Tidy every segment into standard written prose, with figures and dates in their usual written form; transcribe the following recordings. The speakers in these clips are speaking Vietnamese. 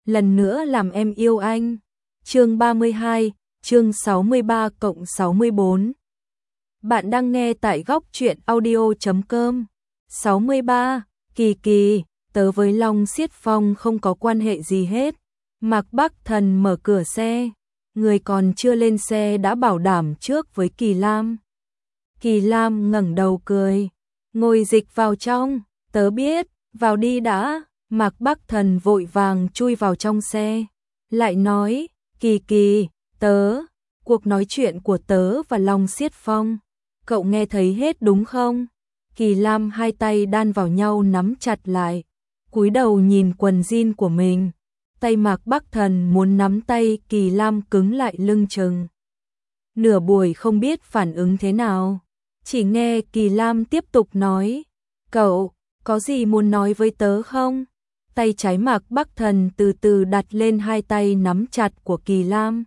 lần nữa làm em yêu anh. Chương 32, chương 63+64. Bạn đang nghe tại góc truyện audio.com. 63. Kỳ Kỳ, tớ với Long Xiết Phong không có quan hệ gì hết. Mạc Bắc Thần mở cửa xe, người còn chưa lên xe đã bảo đảm trước với Kỳ Lam. Kỳ Lam ngẩng đầu cười, ngồi dịch vào trong, tớ biết, vào đi đã. Mạc Bắc Thần vội vàng chui vào trong xe, lại nói, Kỳ Kỳ, cuộc nói chuyện của tớ và Long Xiết Phong, cậu nghe thấy hết đúng không? Kỳ Lam hai tay đan vào nhau nắm chặt lại, cúi đầu nhìn quần jean của mình. Tay Mạc Bắc Thần muốn nắm tay Kỳ Lam cứng lại lưng chừng. Nửa buổi không biết phản ứng thế nào, chỉ nghe Kỳ Lam tiếp tục nói, cậu, có gì muốn nói với tớ không? Tay trái Mạc Bắc Thần từ từ đặt lên hai tay nắm chặt của Kỳ Lam.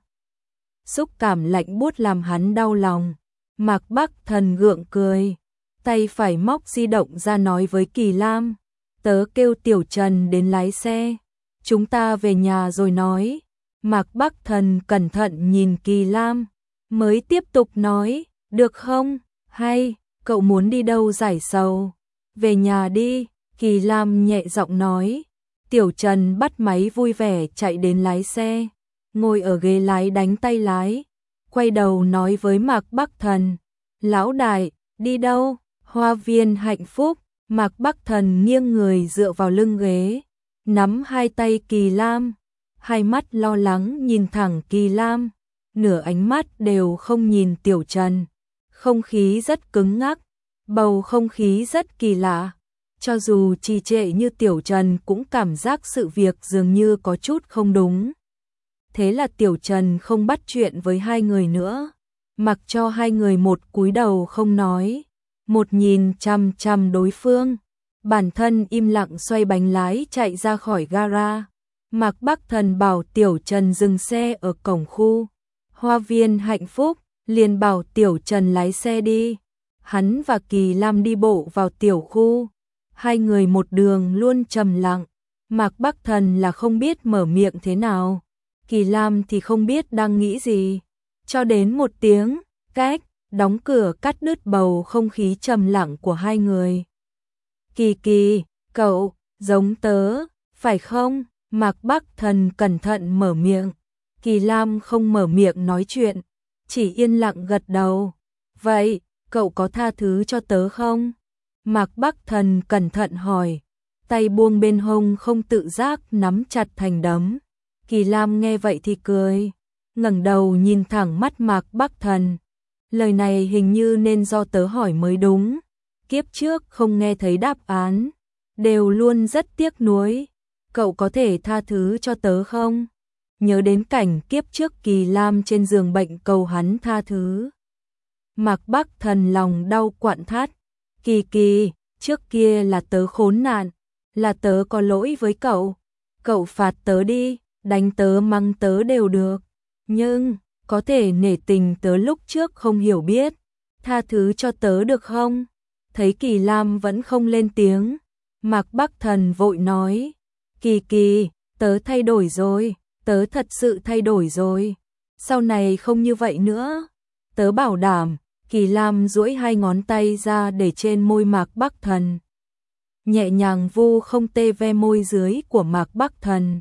Xúc cảm lạnh buốt làm hắn đau lòng. Mạc Bắc Thần gượng cười, tay phải móc di động ra nói với Kỳ Lam, tớ kêu Tiểu Trần đến lái xe, chúng ta về nhà rồi nói. Mạc Bắc Thần cẩn thận nhìn Kỳ Lam, mới tiếp tục nói, được không? Hay, cậu muốn đi đâu giải sầu? Về nhà đi, Kỳ Lam nhẹ giọng nói. Tiểu Trần bắt máy vui vẻ chạy đến lái xe, ngồi ở ghế lái đánh tay lái, quay đầu nói với Mạc Bắc Thần, lão đại, đi đâu? Hoa viên hạnh phúc. Mạc Bắc Thần nghiêng người dựa vào lưng ghế, nắm hai tay Kỳ Lam, hai mắt lo lắng nhìn thẳng Kỳ Lam, nửa ánh mắt đều không nhìn Tiểu Trần. Không khí rất cứng ngắc, bầu không khí rất kỳ lạ. Cho dù trì trệ như Tiểu Trần cũng cảm giác sự việc dường như có chút không đúng. Thế là Tiểu Trần không bắt chuyện với hai người nữa, mặc cho hai người một cúi đầu không nói, một nhìn chằm chằm đối phương. Bản thân im lặng xoay bánh lái chạy ra khỏi gara. Mạc Bắc Thần bảo Tiểu Trần dừng xe ở cổng khu Hoa viên hạnh phúc, liền bảo Tiểu Trần lái xe đi. Hắn và Kỳ Lam đi bộ vào tiểu khu. Hai người một đường luôn trầm lặng, Mạc Bắc Thần là không biết mở miệng thế nào, Kỳ Lam thì không biết đang nghĩ gì. Cho đến một tiếng, cách, đóng cửa cắt đứt bầu không khí trầm lặng của hai người. Kỳ Kỳ, cậu, giống tớ, phải không? Mạc Bắc Thần cẩn thận mở miệng. Kỳ Lam không mở miệng nói chuyện, chỉ yên lặng gật đầu. Vậy, cậu có tha thứ cho tớ không? Mạc Bắc Thần cẩn thận hỏi, tay buông bên hông không tự giác nắm chặt thành đấm. Kỳ Lam nghe vậy thì cười, ngẩng đầu nhìn thẳng mắt Mạc Bắc Thần. Lời này hình như nên do tớ hỏi mới đúng. Kiếp trước không nghe thấy đáp án, đều luôn rất tiếc nuối. Cậu có thể tha thứ cho tớ không? Nhớ đến cảnh kiếp trước Kỳ Lam trên giường bệnh cầu hắn tha thứ. Mạc Bắc Thần lòng đau quặn thắt. Kỳ Kỳ, trước kia là tớ khốn nạn, là tớ có lỗi với cậu. Cậu phạt tớ đi, đánh tớ mắng tớ đều được. Nhưng, có thể nể tình tớ lúc trước không hiểu biết. Tha thứ cho tớ được không? Thấy Kỳ Lam vẫn không lên tiếng, Mạc Bắc Thần vội nói, Kỳ Kỳ, tớ thay đổi rồi, tớ thật sự thay đổi rồi. Sau này không như vậy nữa, tớ bảo đảm. Kỳ Lam duỗi hai ngón tay ra để trên môi Mạc Bắc Thần, nhẹ nhàng vu không tê ve môi dưới của Mạc Bắc Thần.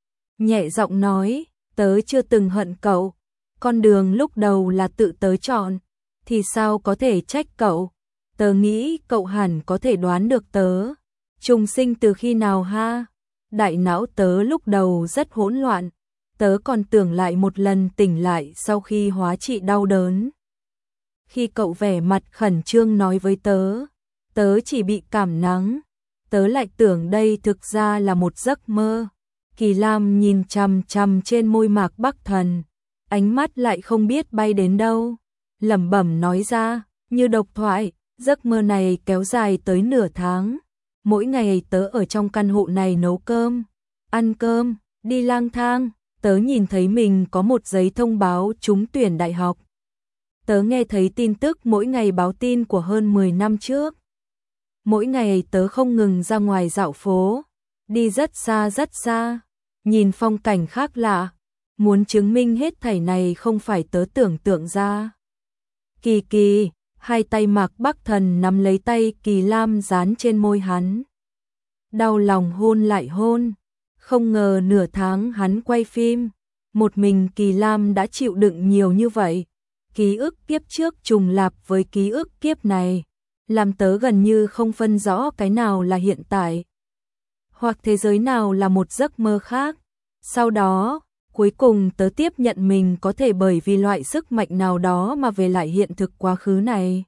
Nhẹ giọng nói, tớ chưa từng hận cậu, con đường lúc đầu là tự tớ chọn, thì sao có thể trách cậu? Tớ nghĩ cậu hẳn có thể đoán được tớ trùng sinh từ khi nào ha? Đại não tớ lúc đầu rất hỗn loạn, tớ còn tưởng lại một lần tỉnh lại sau khi hóa trị đau đớn. Khi cậu vẻ mặt khẩn trương nói với tớ, tớ chỉ bị cảm nắng, tớ lại tưởng đây thực ra là một giấc mơ. Kỳ Lam nhìn chằm chằm trên môi Mạc Bắc Thần, ánh mắt lại không biết bay đến đâu, lẩm bẩm nói ra, như độc thoại, giấc mơ này kéo dài tới nửa tháng. Mỗi ngày tớ ở trong căn hộ này nấu cơm, ăn cơm, đi lang thang, tớ nhìn thấy mình có một giấy thông báo trúng tuyển đại học. Tớ nghe thấy tin tức mỗi ngày báo tin của hơn 10 năm trước. Mỗi ngày tớ không ngừng ra ngoài dạo phố, đi rất xa rất xa. nhìn phong cảnh khác lạ, muốn chứng minh hết thảy này không phải tớ tưởng tượng ra. Kỳ Kỳ, hai tay Mạc Bắc Thần nắm lấy tay Kỳ Lam dán trên môi hắn. Đau lòng hôn lại hôn, không ngờ nửa tháng hắn quay phim, một mình Kỳ Lam đã chịu đựng nhiều như vậy. Ký ức kiếp trước trùng lặp với ký ức kiếp này, làm tớ gần như không phân rõ cái nào là hiện tại, hoặc thế giới nào là một giấc mơ khác. Sau đó, cuối cùng tớ tiếp nhận mình có thể bởi vì loại sức mạnh nào đó mà về lại hiện thực quá khứ này.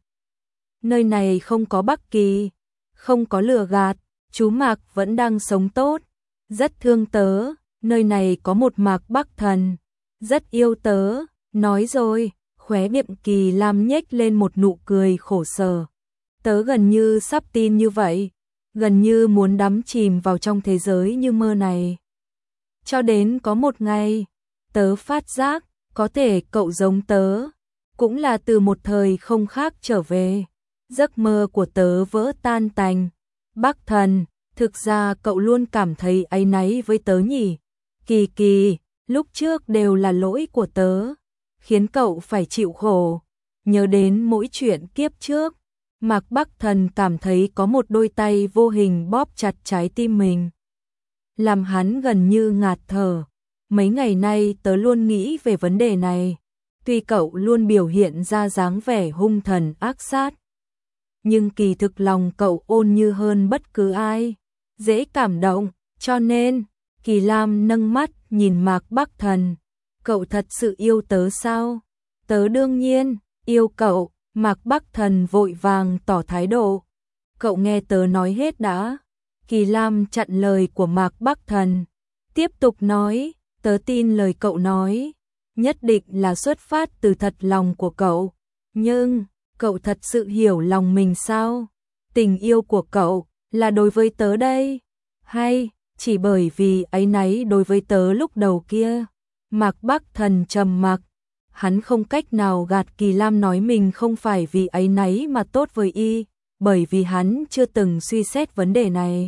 Nơi này không có Bắc Kỳ, không có lừa gạt, chú Mạc vẫn đang sống tốt, rất thương tớ, nơi này có một Mạc Bắc Thần, rất yêu tớ, nói rồi, khóe miệng Kỳ Lam nhếch lên một nụ cười khổ sở. Tớ gần như sắp tin như vậy, gần như muốn đắm chìm vào trong thế giới như mơ này. Cho đến có một ngày, tớ phát giác, có thể cậu giống tớ, cũng là từ một thời không khác trở về. Giấc mơ của tớ vỡ tan tành. Bắc Thần, thực ra cậu luôn cảm thấy áy náy với tớ nhỉ? Kỳ Kỳ, lúc trước đều là lỗi của tớ, khiến cậu phải chịu khổ. Nhớ đến mỗi chuyện kiếp trước, Mạc Bắc Thần cảm thấy có một đôi tay vô hình bóp chặt trái tim mình, làm hắn gần như ngạt thở. Mấy ngày nay tớ luôn nghĩ về vấn đề này, tuy cậu luôn biểu hiện ra dáng vẻ hung thần ác sát, nhưng kỳ thực lòng cậu ôn như hơn bất cứ ai, dễ cảm động, cho nên, Kỳ Lam nâng mắt nhìn Mạc Bắc Thần, cậu thật sự yêu tớ sao? Tớ đương nhiên, yêu cậu. Mạc Bắc Thần vội vàng tỏ thái độ. Cậu nghe tớ nói hết đã. Kỳ Lam chặn lời của Mạc Bắc Thần, tiếp tục nói, tớ tin lời cậu nói, nhất định là xuất phát từ thật lòng của cậu. Nhưng, cậu thật sự hiểu lòng mình sao? Tình yêu của cậu là đối với tớ đây, hay chỉ bởi vì áy náy đối với tớ lúc đầu kia? Mạc Bắc Thần trầm mặc. Hắn không cách nào gạt Kỳ Lam nói mình không phải vì áy náy mà tốt với y, bởi vì hắn chưa từng suy xét vấn đề này.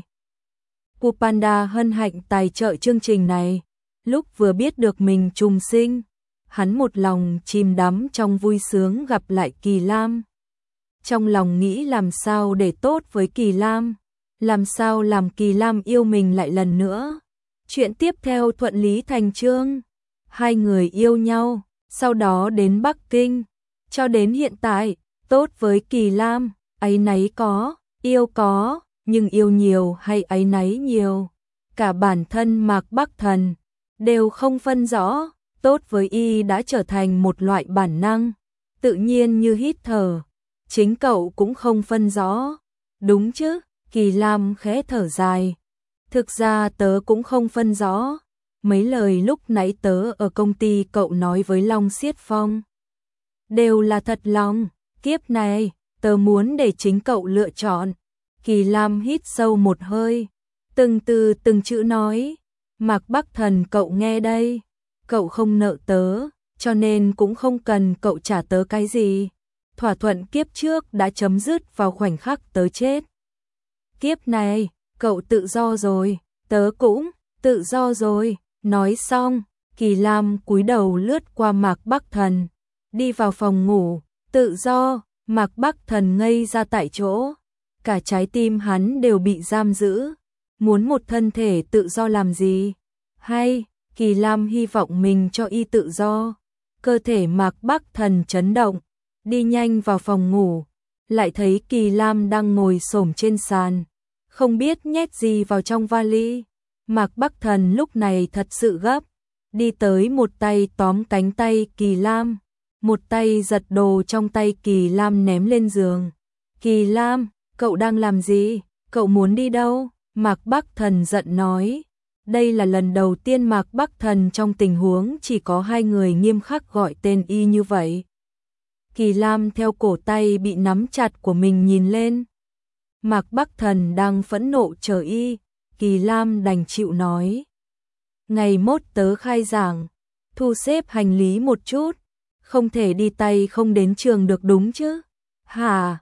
Pupanda hân hạnh tài trợ chương trình này. Lúc vừa biết được mình trùng sinh, hắn một lòng chìm đắm trong vui sướng gặp lại Kỳ Lam. Trong lòng nghĩ làm sao để tốt với Kỳ Lam, làm sao làm Kỳ Lam yêu mình lại lần nữa. Chuyện tiếp theo thuận lý thành chương, hai người yêu nhau. Sau đó đến Bắc Kinh, cho đến hiện tại, tốt với Kỳ Lam, áy náy có, yêu có, nhưng yêu nhiều hay áy náy nhiều, cả bản thân Mạc Bắc Thần đều không phân rõ. Tốt với y đã trở thành một loại bản năng, tự nhiên như hít thở, chính cậu cũng không phân rõ. Đúng chứ? Kỳ Lam khẽ thở dài. Thực ra tớ cũng không phân rõ. Mấy lời lúc nãy tớ ở công ty cậu nói với Long Xiết Phong đều là thật lòng, kiếp này tớ muốn để chính cậu lựa chọn. Kỳ Lam hít sâu một hơi, từng từ từng chữ nói, Mạc Bắc Thần cậu nghe đây, cậu không nợ tớ, cho nên cũng không cần cậu trả tớ cái gì. Thỏa thuận kiếp trước đã chấm dứt vào khoảnh khắc tớ chết. Kiếp này, cậu tự do rồi, tớ cũng tự do rồi. Nói xong, Kỳ Lam cúi đầu lướt qua Mạc Bắc Thần, đi vào phòng ngủ. Tự do, Mạc Bắc Thần ngây ra tại chỗ, cả trái tim hắn đều bị giam giữ. Muốn một thân thể tự do làm gì? Hay, Kỳ Lam hy vọng mình cho y tự do. Cơ thể Mạc Bắc Thần chấn động, đi nhanh vào phòng ngủ, lại thấy Kỳ Lam đang ngồi xổm trên sàn, không biết nhét gì vào trong vali. Mạc Bắc Thần lúc này thật sự gấp, đi tới một tay tóm cánh tay Kỳ Lam, một tay giật đồ trong tay Kỳ Lam ném lên giường. Kỳ Lam, cậu đang làm gì? Cậu muốn đi đâu? Mạc Bắc Thần giận nói. Đây là lần đầu tiên Mạc Bắc Thần trong tình huống chỉ có hai người nghiêm khắc gọi tên y như vậy. Kỳ Lam theo cổ tay bị nắm chặt của mình nhìn lên. Mạc Bắc Thần đang phẫn nộ chờ y. Kỳ Lam đành chịu nói. Ngày mốt tớ khai giảng, thu xếp hành lý một chút, không thể đi tay không đến trường được đúng chứ? Hả,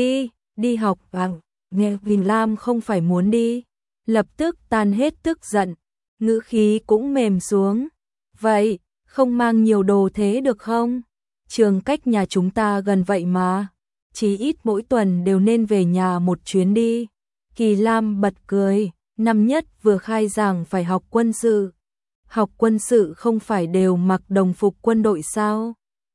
đi học à? Nghe Kỳ Lam không phải muốn đi, lập tức tan hết tức giận, ngữ khí cũng mềm xuống. Vậy, không mang nhiều đồ thế được không? Trường cách nhà chúng ta gần vậy mà. Chí ít mỗi tuần đều nên về nhà một chuyến đi. Kỳ Lam bật cười, năm nhất vừa khai giảng phải học quân sự. Học quân sự không phải đều mặc đồng phục quân đội sao?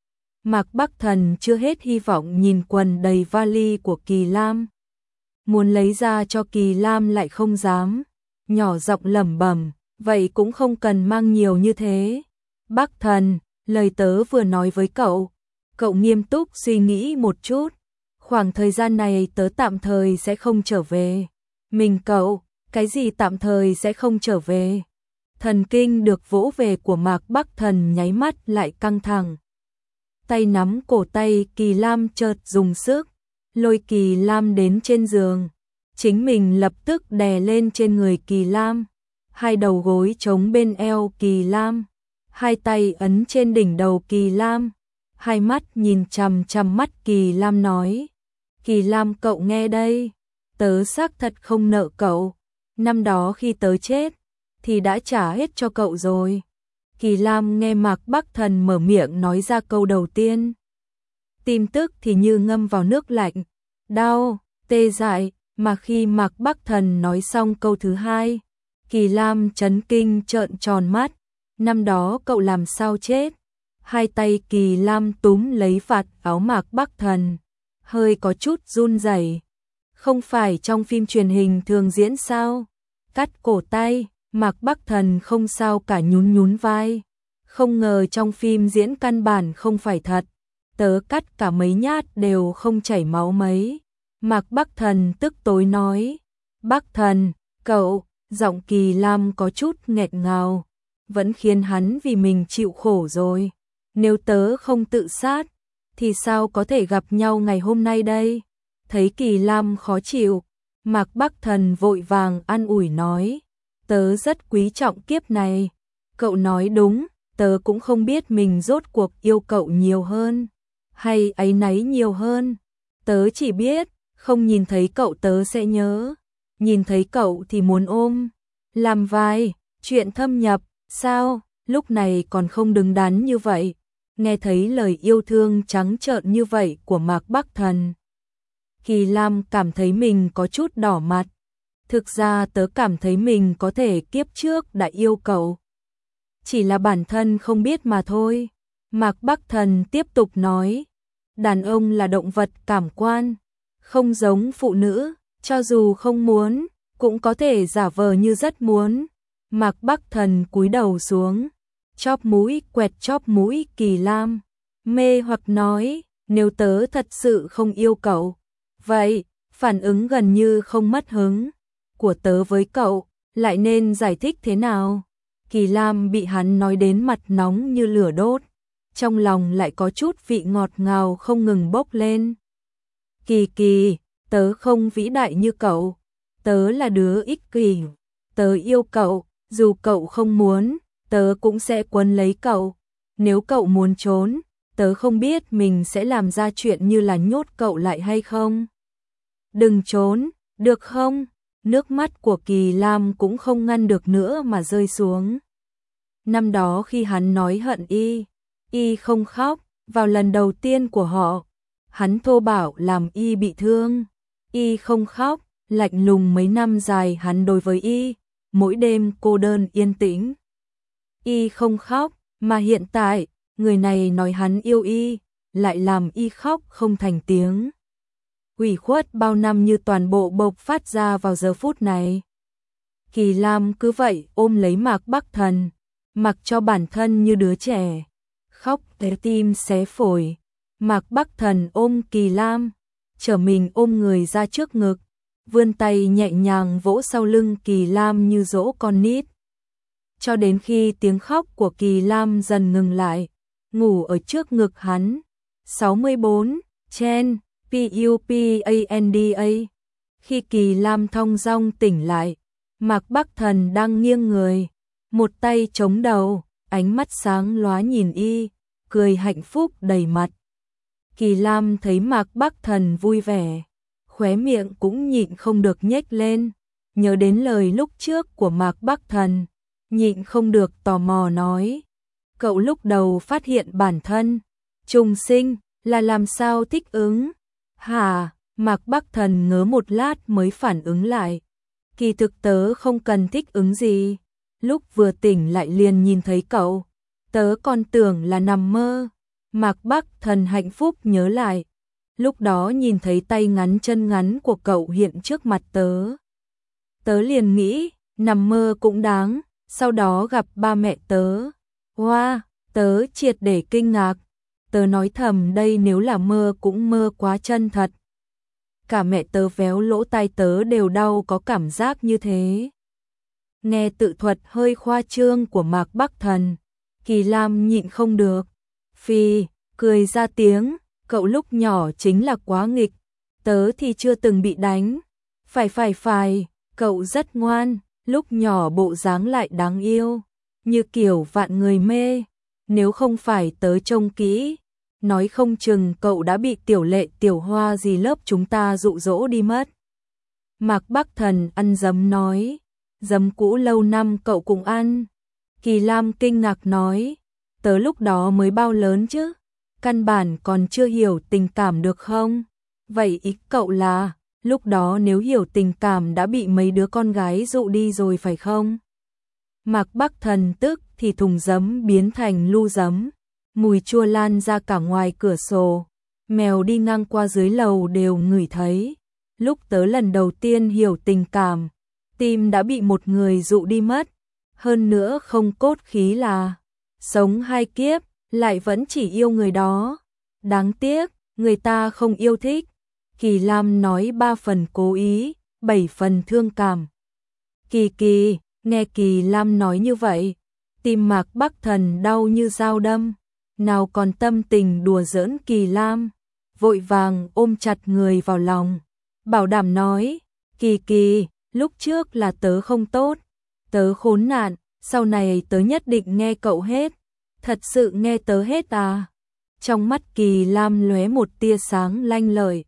Mạc Bắc Thần chưa hết hy vọng nhìn quần đầy vali của Kỳ Lam. Muốn lấy ra cho Kỳ Lam lại không dám. Nhỏ giọng lẩm bẩm, vậy cũng không cần mang nhiều như thế. Bắc Thần, lời tớ vừa nói với cậu. Cậu nghiêm túc suy nghĩ một chút. Khoảng thời gian này tớ tạm thời sẽ không trở về. Mình cậu, cái gì tạm thời sẽ không trở về? Thần kinh được vỗ về của Mạc Bắc Thần nháy mắt lại căng thẳng. Tay nắm cổ tay Kỳ Lam chợt dùng sức, lôi Kỳ Lam đến trên giường. Chính mình lập tức đè lên trên người Kỳ Lam, hai đầu gối chống bên eo Kỳ Lam, hai tay ấn trên đỉnh đầu Kỳ Lam, hai mắt nhìn chằm chằm mắt Kỳ Lam nói. Kỳ Lam cậu nghe đây, tớ xác thật không nợ cậu, năm đó khi tớ chết, thì đã trả hết cho cậu rồi. Kỳ Lam nghe Mạc Bắc Thần mở miệng nói ra câu đầu tiên. Tim tức thì như ngâm vào nước lạnh, đau, tê dại, mà khi Mạc Bắc Thần nói xong câu thứ hai, Kỳ Lam chấn kinh trợn tròn mắt, năm đó cậu làm sao chết? Hai tay Kỳ Lam túm lấy vạt áo Mạc Bắc Thần, hơi có chút run rẩy. Không phải trong phim truyền hình thường diễn sao? Cắt cổ tay, Mạc Bắc Thần không sao cả nhún nhún vai. Không ngờ trong phim diễn căn bản không phải thật. Tớ cắt cả mấy nhát đều không chảy máu mấy. Mạc Bắc Thần tức tối nói. Bắc Thần, cậu, giọng Kỳ Lam có chút nghẹt ngào. Vẫn khiến hắn vì mình chịu khổ rồi. Nếu tớ không tự sát, thì sao có thể gặp nhau ngày hôm nay đây? Thấy Kỳ Lam khó chịu, Mạc Bắc Thần vội vàng an ủi nói. Tớ rất quý trọng kiếp này. Cậu nói đúng, tớ cũng không biết mình rốt cuộc yêu cậu nhiều hơn, hay áy náy nhiều hơn. Tớ chỉ biết, không nhìn thấy cậu tớ sẽ nhớ. Nhìn thấy cậu thì muốn ôm. Làm vai, chuyện thâm nhập, sao, lúc này còn không đứng đắn như vậy. Nghe thấy lời yêu thương trắng trợn như vậy của Mạc Bắc Thần, Kỳ Lam cảm thấy mình có chút đỏ mặt. Thực ra tớ cảm thấy mình có thể kiếp trước đã yêu cậu. Chỉ là bản thân không biết mà thôi. Mạc Bắc Thần tiếp tục nói. Đàn ông là động vật cảm quan, không giống phụ nữ, cho dù không muốn, cũng có thể giả vờ như rất muốn. Mạc Bắc Thần cúi đầu xuống, chóp mũi quẹt chóp mũi Kỳ Lam, mê hoặc nói, nếu tớ thật sự không yêu cậu, vậy, phản ứng gần như không mất hứng của tớ với cậu, lại nên giải thích thế nào? Kỳ Lam bị hắn nói đến mặt nóng như lửa đốt, trong lòng lại có chút vị ngọt ngào không ngừng bốc lên. Kỳ Kỳ, tớ không vĩ đại như cậu, tớ là đứa ích kỷ, tớ yêu cậu, dù cậu không muốn, tớ cũng sẽ quấn lấy cậu, nếu cậu muốn trốn, tớ không biết mình sẽ làm ra chuyện như là nhốt cậu lại hay không. Đừng trốn, được không? Nước mắt của Kỳ Lam cũng không ngăn được nữa mà rơi xuống. Năm đó khi hắn nói hận y không khóc, vào lần đầu tiên của họ, hắn thô bạo làm y bị thương, y không khóc, lạnh lùng mấy năm dài hắn đối với y, mỗi đêm cô đơn yên tĩnh. Y không khóc, mà hiện tại, người này nói hắn yêu y, lại làm y khóc không thành tiếng. Ủy khuất bao năm như toàn bộ bộc phát ra vào giờ phút này. Kỳ Lam cứ vậy ôm lấy Mạc Bắc Thần, mặc cho bản thân như đứa trẻ, khóc té tim xé phổi. Mạc Bắc Thần ôm Kỳ Lam, trở mình ôm người ra trước ngực, vươn tay nhẹ nhàng vỗ sau lưng Kỳ Lam như dỗ con nít. Cho đến khi tiếng khóc của Kỳ Lam dần ngừng lại, ngủ ở trước ngực hắn. 64, Chen, Pupanda. Khi Kỳ Lam thong dong tỉnh lại, Mạc Bắc Thần đang nghiêng người, một tay chống đầu, ánh mắt sáng lóa nhìn y, cười hạnh phúc đầy mặt. Kỳ Lam thấy Mạc Bắc Thần vui vẻ, khóe miệng cũng nhịn không được nhếch lên, nhớ đến lời lúc trước của Mạc Bắc Thần, nhịn không được tò mò nói. Cậu lúc đầu phát hiện bản thân trùng sinh là làm sao thích ứng? Hả? Mạc Bắc Thần ngớ một lát mới phản ứng lại. Kỳ thực tớ không cần thích ứng gì. Lúc vừa tỉnh lại liền nhìn thấy cậu. Tớ còn tưởng là nằm mơ. Mạc Bắc Thần hạnh phúc nhớ lại. Lúc đó nhìn thấy tay ngắn chân ngắn của cậu hiện trước mặt tớ. Tớ liền nghĩ, nằm mơ cũng đáng. Sau đó gặp ba mẹ tớ. Wow, tớ triệt để kinh ngạc. Tớ nói thầm đây nếu là mơ cũng mơ quá chân thật. Cả mẹ tớ véo lỗ tai tớ đều đau có cảm giác như thế. Nghe tự thuật hơi khoa trương của Mạc Bắc Thần, Kỳ Lam nhịn không được. Phì, cười ra tiếng, cậu lúc nhỏ chính là quá nghịch, tớ thì chưa từng bị đánh. Phải, cậu rất ngoan, lúc nhỏ bộ dáng lại đáng yêu, như kiểu vạn người mê. Nếu không phải tớ trông kỹ, nói không chừng cậu đã bị Tiểu Lệ Tiểu Hoa gì lớp chúng ta dụ dỗ đi mất. Mạc Bắc Thần ăn dấm nói, dấm cũ lâu năm cậu cũng ăn. Kỳ Lam kinh ngạc nói, tớ lúc đó mới bao lớn chứ, căn bản còn chưa hiểu tình cảm được không? Vậy ý cậu là, lúc đó nếu hiểu tình cảm đã bị mấy đứa con gái dụ đi rồi phải không? Mạc Bắc Thần tức thì thùng giấm biến thành lu giấm, mùi chua lan ra cả ngoài cửa sổ, mèo đi ngang qua dưới lầu đều ngửi thấy. Lúc tớ lần đầu tiên hiểu tình cảm, tim đã bị một người dụ đi mất, hơn nữa không cốt khí là sống 2 kiếp, lại vẫn chỉ yêu người đó. Đáng tiếc, người ta không yêu thích. Kỳ Lam nói 3 phần cố ý, 7 phần thương cảm. Kỳ, nghe Kỳ Lam nói như vậy, tim Mạc Bắc Thần đau như dao đâm, nào còn tâm tình đùa giỡn Kỳ Lam, vội vàng ôm chặt người vào lòng, bảo đảm nói, Kỳ, lúc trước là tớ không tốt, tớ khốn nạn, sau này tớ nhất định nghe cậu hết. Thật sự nghe tớ hết à? Trong mắt Kỳ Lam lóe một tia sáng lanh lợi.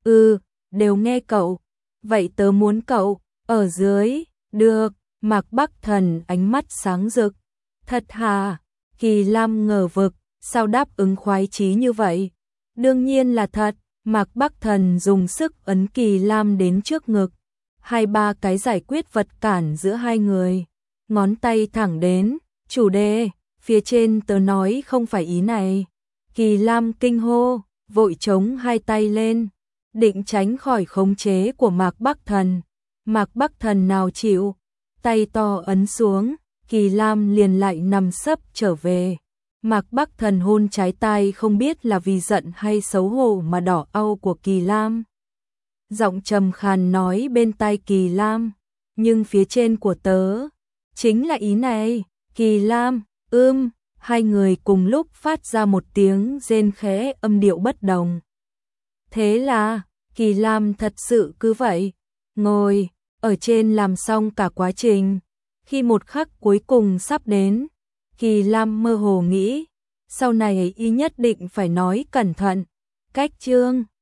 Đều nghe cậu. Vậy tớ muốn cậu, ở dưới, được. Mạc Bắc Thần ánh mắt sáng rực. Thật hả? Kỳ Lam ngờ vực, sao đáp ứng khoái chí như vậy? Đương nhiên là thật. Mạc Bắc Thần dùng sức ấn Kỳ Lam đến trước ngực. 2-3 cái giải quyết vật cản giữa hai người. Ngón tay thẳng đến, chủ đề. Phía trên tớ nói không phải ý này. Kỳ Lam kinh hô, vội chống 2 tay lên, định tránh khỏi khống chế của Mạc Bắc Thần. Mạc Bắc Thần nào chịu, tay to ấn xuống, Kỳ Lam liền lại nằm sấp trở về. Mạc Bắc Thần hôn trái tay không biết là vì giận hay xấu hổ mà đỏ au của Kỳ Lam. Giọng trầm khàn nói bên tai Kỳ Lam, nhưng phía trên của tớ, chính là ý này. Kỳ Lam, hai người cùng lúc phát ra một tiếng rên khẽ âm điệu bất đồng. Thế là, Kỳ Lam thật sự cứ vậy, ngồi ở trên làm xong cả quá trình. Khi một khắc cuối cùng sắp đến, Kỳ Lam mơ hồ nghĩ, sau này y nhất định phải nói cẩn thận. Cách chương